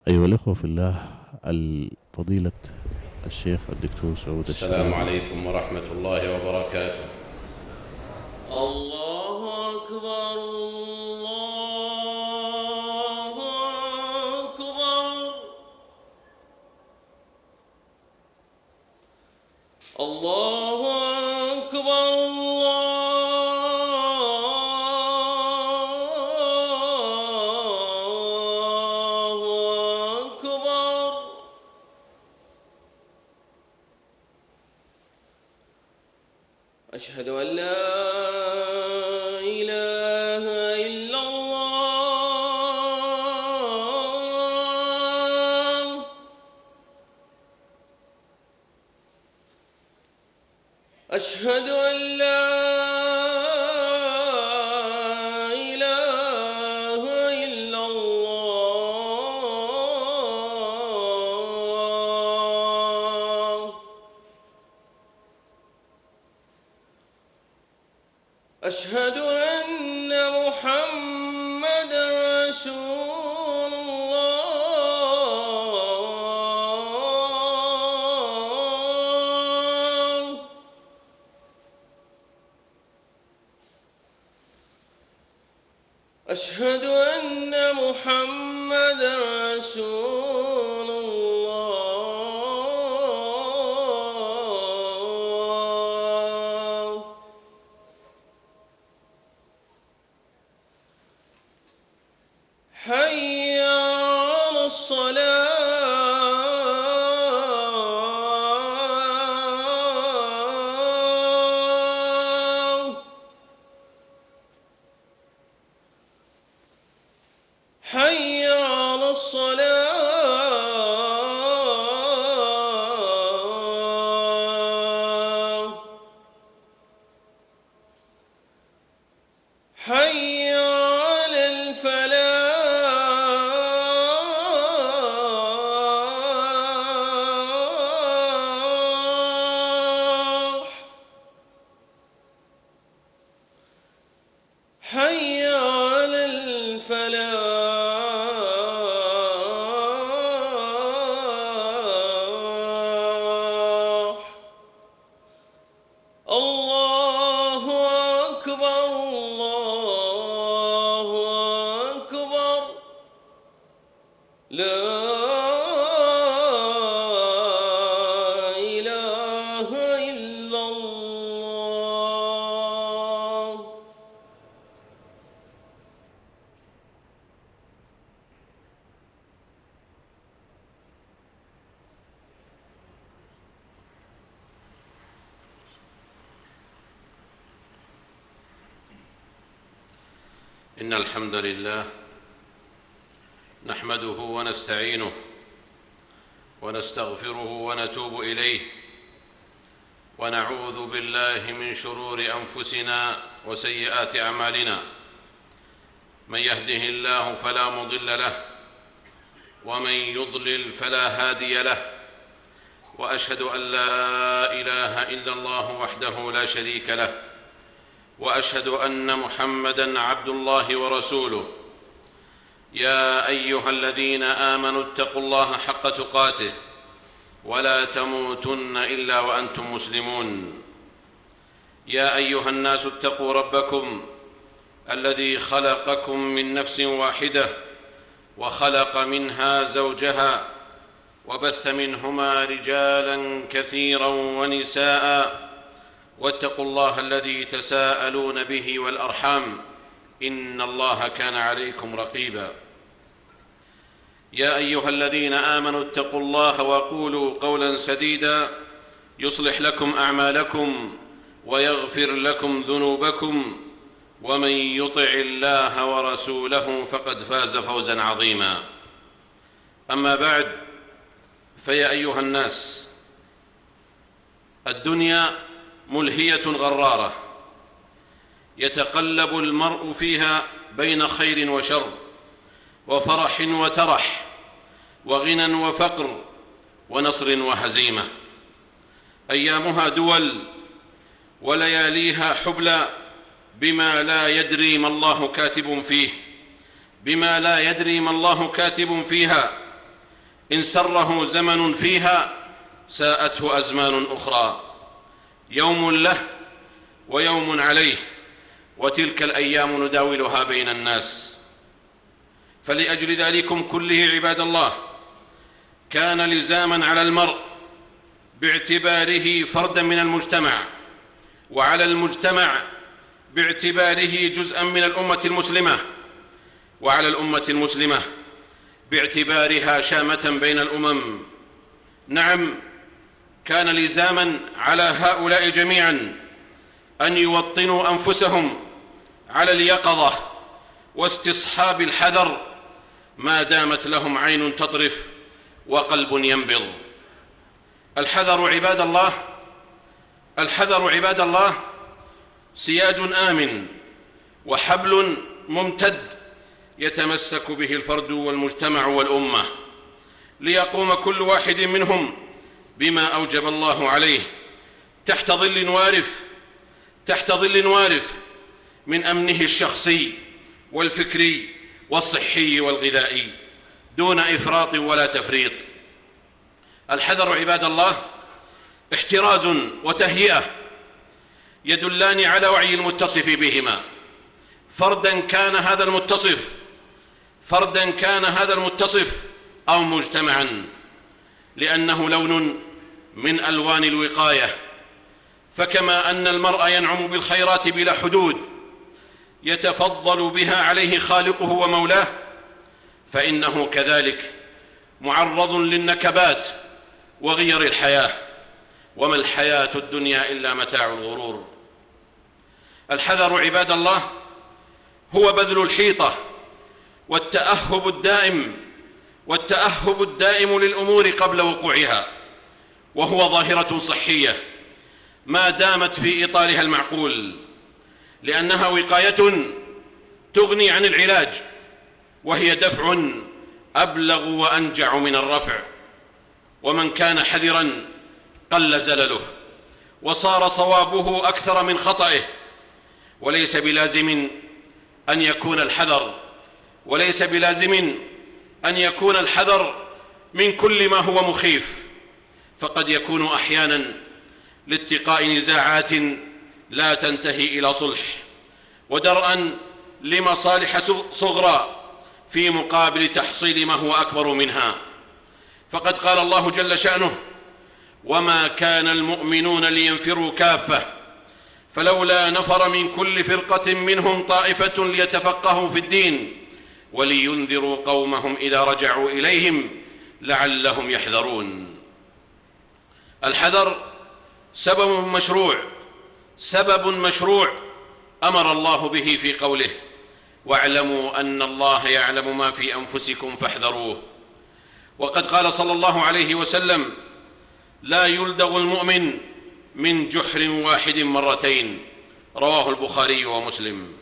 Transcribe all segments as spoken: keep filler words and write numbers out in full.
أيها الأخوة في الله، الفضيلة الشيخ الدكتور سعود السلام الشريف. عليكم ورحمة الله وبركاته. الله أكبر الله أكبر الله أكبر الله أكبر. أشهد أن لا إله إلا الله. أشهد أن لا إله إلا الله. أشهد أن محمدًا رسول الله. أشهد أن محمدًا رسول الله. حي على الصلاة. حي على الصلاة. حي على الفلاح. حي على الفلاح. الله أكبر الله أكبر. لا إله إلا الله. إن الحمد لله نحمده ونستعينه ونستغفره ونتوب إليه، ونعوذ بالله من شرور أنفسنا وسيئات أعمالنا. من يهده الله فلا مضل له، ومن يضلل فلا هادي له. وأشهد أن لا إله إلا الله وحده لا شريك له، وأشهد أن محمدًا عبد الله ورسوله. يا أيها الذين آمنوا اتقوا الله حق تقاته ولا تموتن إلا وأنتم مسلمون. يا أيها الناس اتقوا ربكم الذي خلقكم من نفس واحدة وخلق منها زوجها وبث منهما رجالاً كثيراً ونساءً، واتقوا الله الذي تساءلون به والأرحام، إن الله كان عليكم رقيبا. يا أيها الذين آمنوا اتقوا الله وقولوا قولا سديدا يصلح لكم أعمالكم ويغفر لكم ذنوبكم، ومن يطع الله ورسوله فقد فاز فوزا عظيما. أما بعد، فيا أيها الناس، الدنيا ملهية غرارة يتقلب المرء فيها بين خير وشر، وفرح وترح، وغنى وفقر، ونصر وهزيمة. أيامها دول ولياليها حبلى، بما لا يدري ما الله كاتب فيه بما لا يدري ما الله كاتب فيها إن سره زمن فيها ساءته أزمان أخرى، يوم له ويوم عليه، وتلك الأيام نداولها بين الناس. فلأجل ذلكم كله عباد الله كان لزاما على المرء باعتباره فردا من المجتمع، وعلى المجتمع باعتباره جزءا من الأمة المسلمة، وعلى الأمة المسلمة باعتبارها شامة بين الأمم. نعم، كان لزاما على هؤلاء جميعا أن يوطنوا أنفسهم على اليقظة واستصحاب الحذر ما دامت لهم عين تطرف وقلب ينبض. الحذر عباد الله الحذر عباد الله سياج آمن وحبل ممتد يتمسك به الفرد والمجتمع والأمة، ليقوم كل واحد منهم بما أوجب الله عليه تحت ظل وارف تحت ظل وارف من أمنه الشخصي والفكري والصحي والغذائي دون إفراط ولا تفريط. الحذر عباد الله احتراز وتهيئة يدلان على وعي المتصف بهما، فردا كان هذا المتصف فردا كان هذا المتصف أو مجتمعا، لأنه لون من ألوان الوقاية. فكما أن المرء ينعم بالخيرات بلا حدود يتفضل بها عليه خالقه ومولاه، فإنه كذلك معرض للنكبات وغير الحياة، وما الحياة الدنيا إلا متاع الغرور. الحذر عباد الله هو بذل الحيطة والتأهب الدائم والتأهب الدائم للأمور قبل وقوعها، وهو ظاهرة صحية ما دامت في إطارها المعقول، لأنها وقاية تغني عن العلاج، وهي دفع أبلغ وأنجع من الرفع. ومن كان حذرا قل زلله وصار صوابه أكثر من خطئه. وليس بلازم أن يكون الحذر وليس بلازم أن يكون الحذر من كل ما هو مخيف، فقد يكون أحيانا لاتقاء نزاعات لا تنتهي إلى صلح، ودرءا لمصالح صغرى في مقابل تحصيل ما هو أكبر منها. فقد قال الله جل شأنه: وما كان المؤمنون لينفروا كافة فلولا نفر من كل فرقة منهم طائفة ليتفقهوا في الدين ولينذروا قومهم إذا رجعوا إليهم لعلهم يحذرون. الحذر سبب مشروع سبب مشروع أمر الله به في قوله: واعلموا أن الله يعلم ما في أنفسكم فاحذروه. وقد قال صلى الله عليه وسلم: لا يلدغ المؤمن من جحر واحد مرتين، رواه البخاري ومسلم.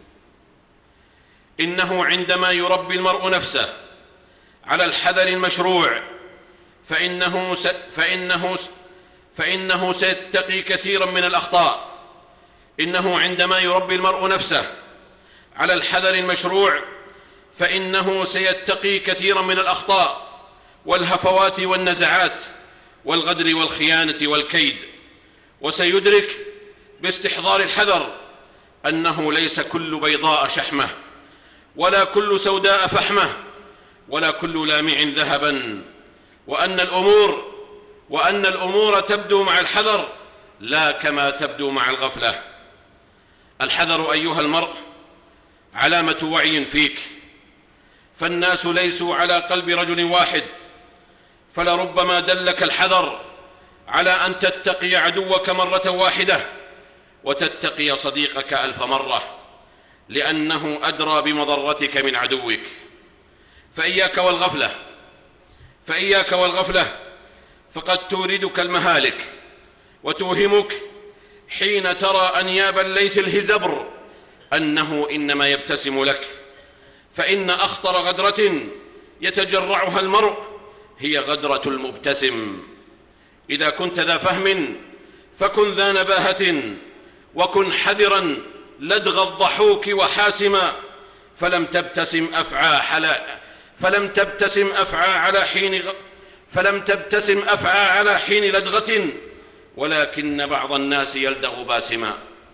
إنه عندما يربي المرء نفسه على الحذر المشروع فإنه, س... فإنه... فإنه سيتقي كثيرا من الأخطاء. إنه عندما يربي المرء نفسه على الحذر المشروع فإنه سيتقي كثيرا من الأخطاء والهفوات والنزعات والغدر والخيانة والكيد، وسيدرك باستحضار الحذر أنه ليس كل بيضاء شحمة، ولا كل سوداء فحمة، ولا كل لامع ذهبا، وأن الأمور وأن الأمور تبدو مع الحذر لا كما تبدو مع الغفلة. الحذر أيها المرء علامة وعي فيك، فالناس ليسوا على قلب رجل واحد، فلربما دلك الحذر على أن تتقي عدوك مرة واحدة وتتقي صديقك ألف مرة، لأنه أدرى بمضرتك من عدوك. فإياك والغفلة فإياك والغفلة فقد توردك المهالك وتوهمك حين ترى أنياب الليث الهزبر أنه إنما يبتسم لك، فإن أخطر غدرة يتجرعها المرء هي غدرة المبتسم. إذا كنت ذا فهم فكن ذا نباهة، وكن حذرا لدغ الضحوك وحاسما، فلم تبتسم أفعى حلا فلم تبتسم أفعى على حين غ... فلم تبتسم أفعى على حين لدغة، ولكن بعض الناس يلدغ باسما.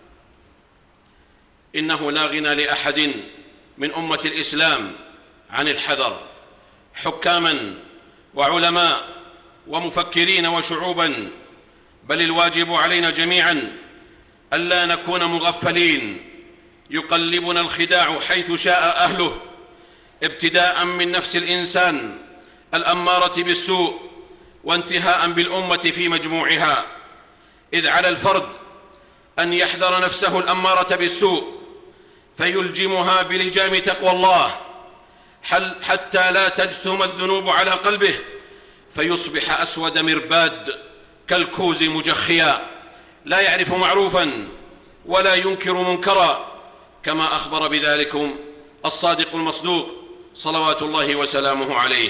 إنه لا غنى لأحد من أمة الإسلام عن الحذر، حكاما وعلماء ومفكرين وشعوبا، بل الواجب علينا جميعا ألا نكون مغفلين يقلبنا الخداع حيث شاء أهله، ابتداء من نفس الإنسان الأمارة بالسوء، وانتهاء بالأمة في مجموعها. إذ على الفرد أن يحذر نفسه الأمارة بالسوء فيلجمها بلجام تقوى الله حتى لا تجثم الذنوب على قلبه فيصبح أسود مرباد كالكوز مجخيا، لا يعرف معروفا ولا ينكر منكرا، كما أخبر بذلكم الصادق المصدوق صلوات الله وسلامه عليه.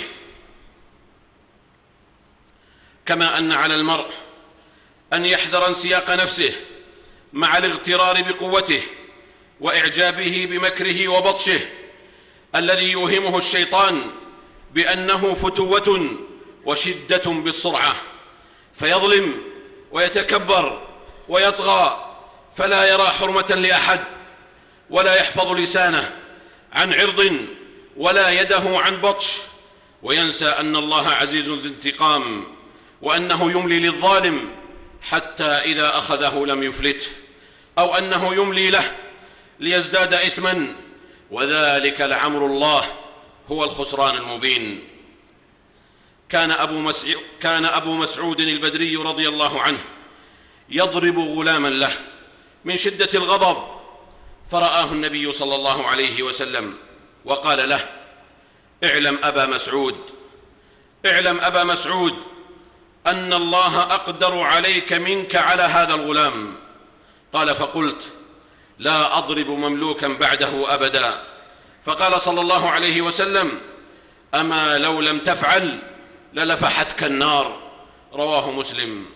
كما أن على المرء أن يحذر انسياق نفسه مع الاغترار بقوته وإعجابه بمكره وبطشه الذي يوهمه الشيطان بأنه فتوة وشدة بالسرعة، فيظلم ويتكبر ويطغى، فلا يرى حرمة لأحد، ولا يحفظ لسانه عن عرض ولا يده عن بطش، وينسى أن الله عزيز ذو انتقام، وأنه يملي للظالم حتى إذا أخذه لم يفلته، أو أنه يملي له ليزداد إثما، وذلك لعمر الله هو الخسران المبين. كان أبو مسعود, كان أبو مسعود البدري رضي الله عنه يضرب غلاما له من شدة الغضب، فرآه النبي صلى الله عليه وسلم وقال له: اعلم أبا مسعود اعلم أبا مسعود أن الله أقدر عليك منك على هذا الغلام. قال: فقلت: لا أضرب مملوكا بعده أبدا. فقال صلى الله عليه وسلم: أما لو لم تفعل للفحتك النار. رواه مسلم.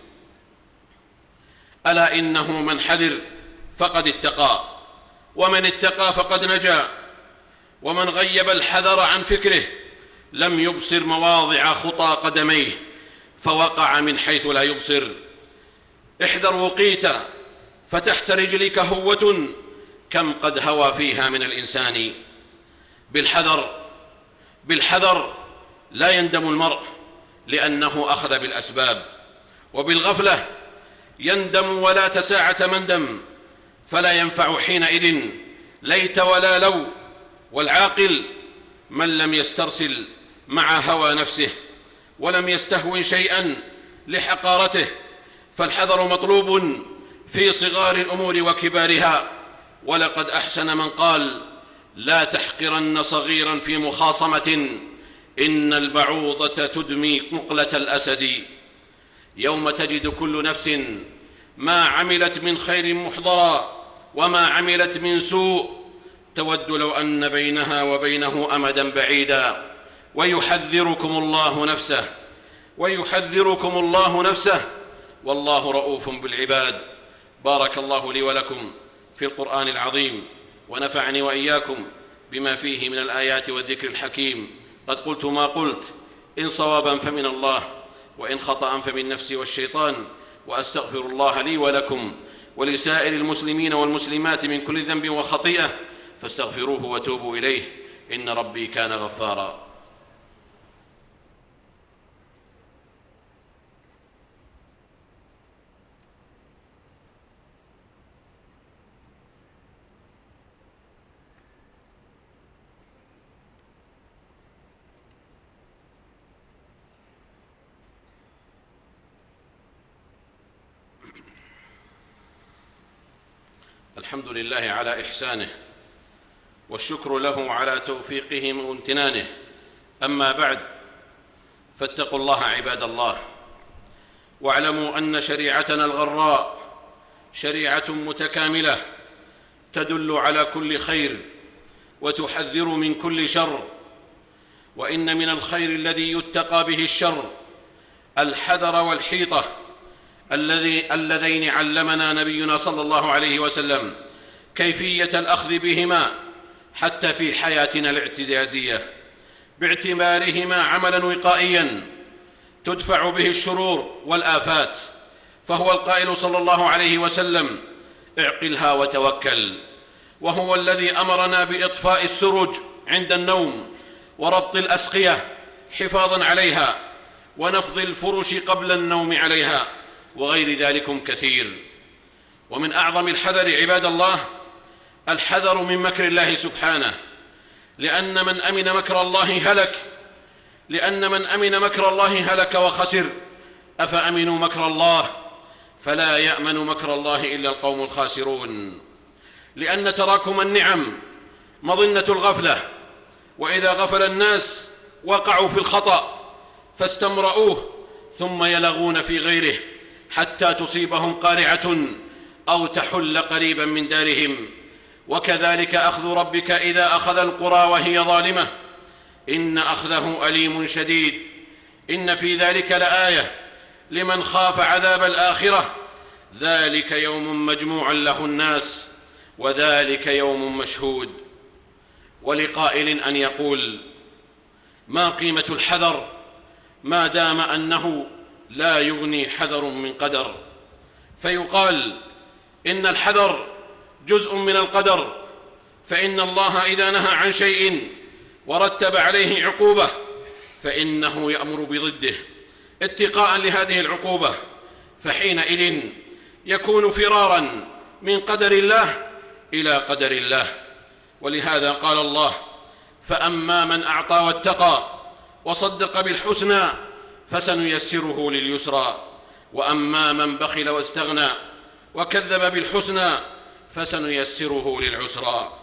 ألا إنه من حذر فقد اتقى، ومن اتقى فقد نجا، ومن غيب الحذر عن فكره لم يبصر مواضع خطى قدميه فوقع من حيث لا يبصر. احذر وقيت فتحت رجلك هوة كم قد هوى فيها من الإنسان. بالحذر بالحذر لا يندم المرء لأنه أخذ بالأسباب، وبالغفلة يندم ولا تساعة مندم، فلا ينفع حينئذ ليت ولا لو. والعاقل من لم يسترسل مع هوى نفسه ولم يستهون شيئا لحقارته، فالحذر مطلوب في صغار الأمور وكبارها. ولقد أحسن من قال: لا تحقرن صغيرا في مخاصمة، إن البعوضة تدمي مقلة الأسد. يوم تجد كل نفس ما عملت من خير محضرا وما عملت من سوء، تود لو أن بينها وبينه أمدا بعيدا. ويحذركم الله نفسه ويحذركم الله نفسه والله رؤوف بالعباد. بارك الله لي ولكم في القرآن العظيم، ونفعني وإياكم بما فيه من الآيات والذكر الحكيم. قد قلت ما قلت، إن صوابا فمن الله، وإن خطأ فمن نفسي والشيطان، وأستغفر الله لي ولكم ولسائر المسلمين والمسلمات من كل ذنب وخطيئة، فاستغفروه وتوبوا إليه، إن ربي كان غفارا. الحمد لله على إحسانه، والشكر له على توفيقه وامتنانه. أما بعد، فاتقوا الله عباد الله، واعلموا أن شريعتنا الغراء شريعة متكاملة تدل على كل خير وتحذر من كل شر. وإن من الخير الذي يتقى به الشر الحذر والحيطة الذي اللذين علمنا نبينا صلى الله عليه وسلم كيفية الأخذ بهما حتى في حياتنا الاعتيادية، باعتبارهما عملا وقائيا تدفع به الشرور والآفات، فهو القائل صلى الله عليه وسلم: اعقلها وتوكل. وهو الذي أمرنا بإطفاء السرج عند النوم، وربط الأسقية حفاظا عليها، ونفض الفرش قبل النوم عليها، وغير ذلك كثير. ومن أعظم الحذر عباد الله الحذر من مكر الله سبحانه، لأن من أمن مكر الله هلك لأن من أمن مكر الله هلك وخسر. أفأمنوا مكر الله فلا يأمن مكر الله إلا القوم الخاسرون. لأن تراكم النعم مظنة الغفلة، وإذا غفل الناس وقعوا في الخطأ فاستمرؤوه، ثم يلغون في غيره حتى تصيبهم قارعة أو تحل قريبا من دارهم. وكذلك أخذ ربك إذا أخذ القرى وهي ظالمة، إن أخذه أليم شديد. إن في ذلك لآية لمن خاف عذاب الآخرة، ذلك يوم مجموع له الناس وذلك يوم مشهود. ولقائل أن يقول: ما قيمة الحذر ما دام أنه لا يغني حذر من قدر؟ فيقال: إن الحذر جزء من القدر، فإن الله إذا نهى عن شيء ورتب عليه عقوبة فإنه يأمر بضده اتقاء لهذه العقوبة، فحينئذ يكون فرارا من قدر الله إلى قدر الله. ولهذا قال الله: فأما من أعطى واتقى وصدق بالحسنى فسنيسره لليسرى، وأما من بخل واستغنى وكذب بالحسنى فسنيسره للعسرى.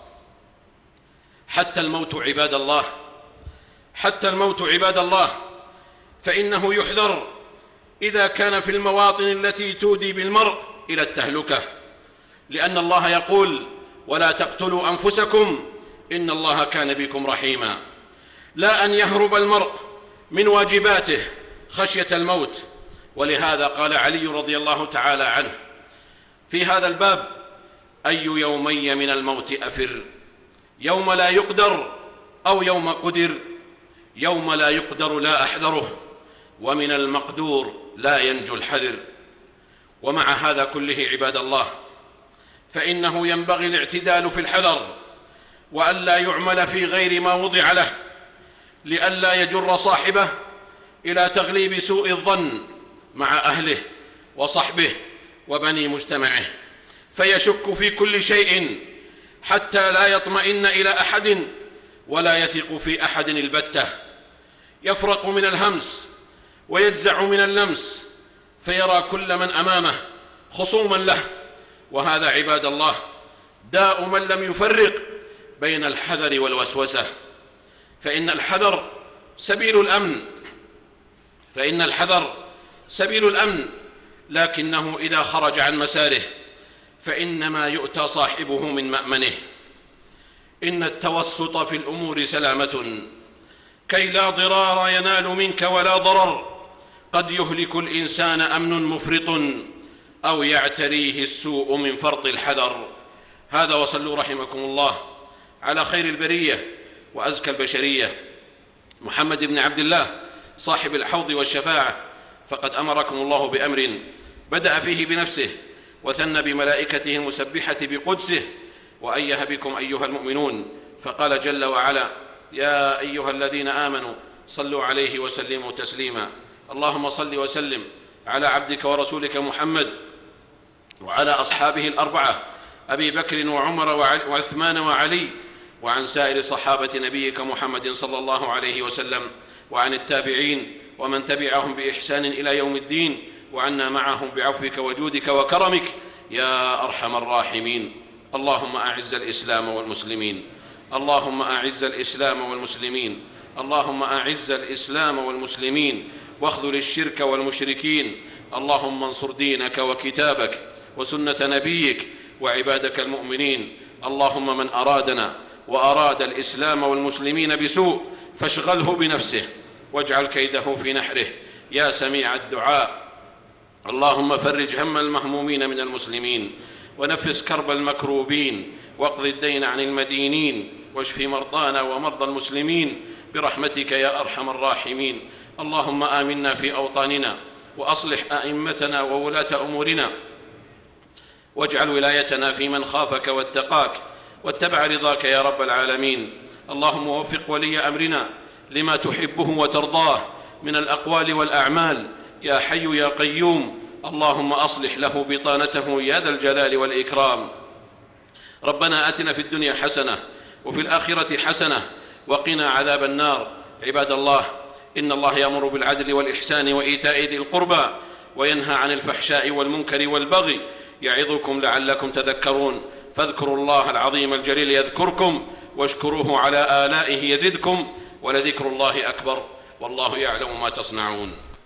حتى الموت عباد الله حتى الموت عباد الله فإنه يحذر إذا كان في المواطن التي تودي بالمرء إلى التهلكة، لأن الله يقول: ولا تقتلوا أنفسكم إن الله كان بكم رحيما. لا أن يهرب المرء من واجباته خشية الموت. ولهذا قال علي رضي الله تعالى عنه في هذا الباب: أي يومي من الموت أفر، يوم لا يقدر أو يوم قدر، يوم لا يقدر لا أحذره، ومن المقدور لا ينجو الحذر. ومع هذا كله عباد الله فإنه ينبغي الاعتدال في الحذر، وألا يعمل في غير ما وضع له، لئلا يجر صاحبه إلى تغليب سوء الظن مع أهله وصحبه وبني مجتمعه، فيشك في كل شيء حتى لا يطمئن إلى أحد ولا يثق في أحد البتة، يفرق من الهمس ويجزع من اللمس، فيرى كل من أمامه خصوما له. وهذا عباد الله داء من لم يفرق بين الحذر والوسوسة، فإن الحذر سبيل الأمن فإن الحذر سبيل الأمن لكنه إذا خرج عن مساره فإنما يؤتى صاحبه من مأمنه. إن التوسط في الأمور سلامة، كي لا ضرار ينال منك ولا ضرر. قد يهلك الإنسان أمن مفرط أو يعتريه السوء من فرط الحذر. هذا، وصلوا رحمكم الله على خير البرية وأزكى البشرية محمد بن عبد الله صاحب الحوض والشفاعة، فقد أمركم الله بأمر بدأ فيه بنفسه وثنى بملائكته المسبحة بقدسه، وأيه بكم أيها المؤمنون، فقال جل وعلا: يا أيها الذين آمنوا صلوا عليه وسلموا تسليما. اللهم صل وسلم على عبدك ورسولك محمد وعلى أصحابه الأربعة أبي بكر وعمر وعثمان وعلي، وعن سائر صحابة نبيك محمد صلى الله عليه وسلم، وعن التابعين ومن تبعهم بإحسان إلى يوم الدين، وعنا معهم بعفوك وجودك وكرمك يا أرحم الراحمين. اللهم أعز الإسلام والمسلمين اللهم أعز الإسلام والمسلمين اللهم أعز الإسلام والمسلمين واخذل الشرك والمشركين. اللهم انصر دينك وكتابك وسنة نبيك وعبادك المؤمنين. اللهم من أرادنا وأراد الإسلام والمسلمين بسوء فاشغله بنفسه واجعل كيده في نحره يا سميع الدعاء. اللهم فرج هم المهمومين من المسلمين ونفس كرب المكروبين واقض الدين عن المدينين واشف مرضانا ومرضى المسلمين برحمتك يا أرحم الراحمين. اللهم آمنا في أوطاننا وأصلح أئمتنا وولاة أمورنا، واجعل ولايتنا في من خافك واتقاك واتبع رضاك يا رب العالمين. اللهم وفق ولي أمرنا لما تحبه وترضاه من الأقوال والأعمال يا حي يا قيوم. اللهم أصلح له بطانته يا ذا الجلال والإكرام. ربنا آتنا في الدنيا حسنة وفي الآخرة حسنة وقنا عذاب النار. عباد الله، إن الله يأمر بالعدل والإحسان وإيتاء ذي القربى وينهى عن الفحشاء والمنكر والبغي يعظكم لعلكم تذكرون. فاذكروا الله العظيم الجليل يذكركم واشكروه على آلائه يزدكم ولذكر الله أكبر والله يعلم ما تصنعون.